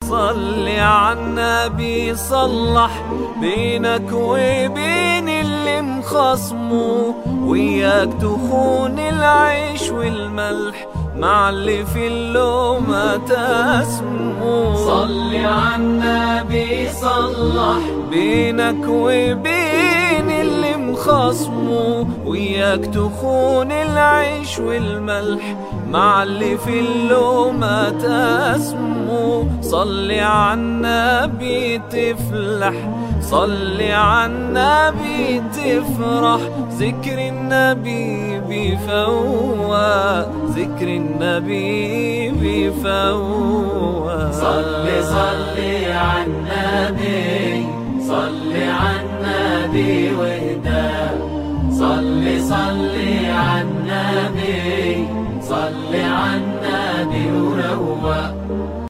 صلي عالنبي صلح بينك وبين اللي مخصمه، وياك تخون العيش والملح مع اللي في اللومة تسمو. صلي عالنبي صلح بينك وبين اللي مخصمه، وياك تخون العيش والملح مع اللي في اللومة تسمو. صلي عالنبي تفلح، صلي عالنبي تفرح، ذكر النبي بيفوق، ذكر النبي بيفوق. صلي عالنبي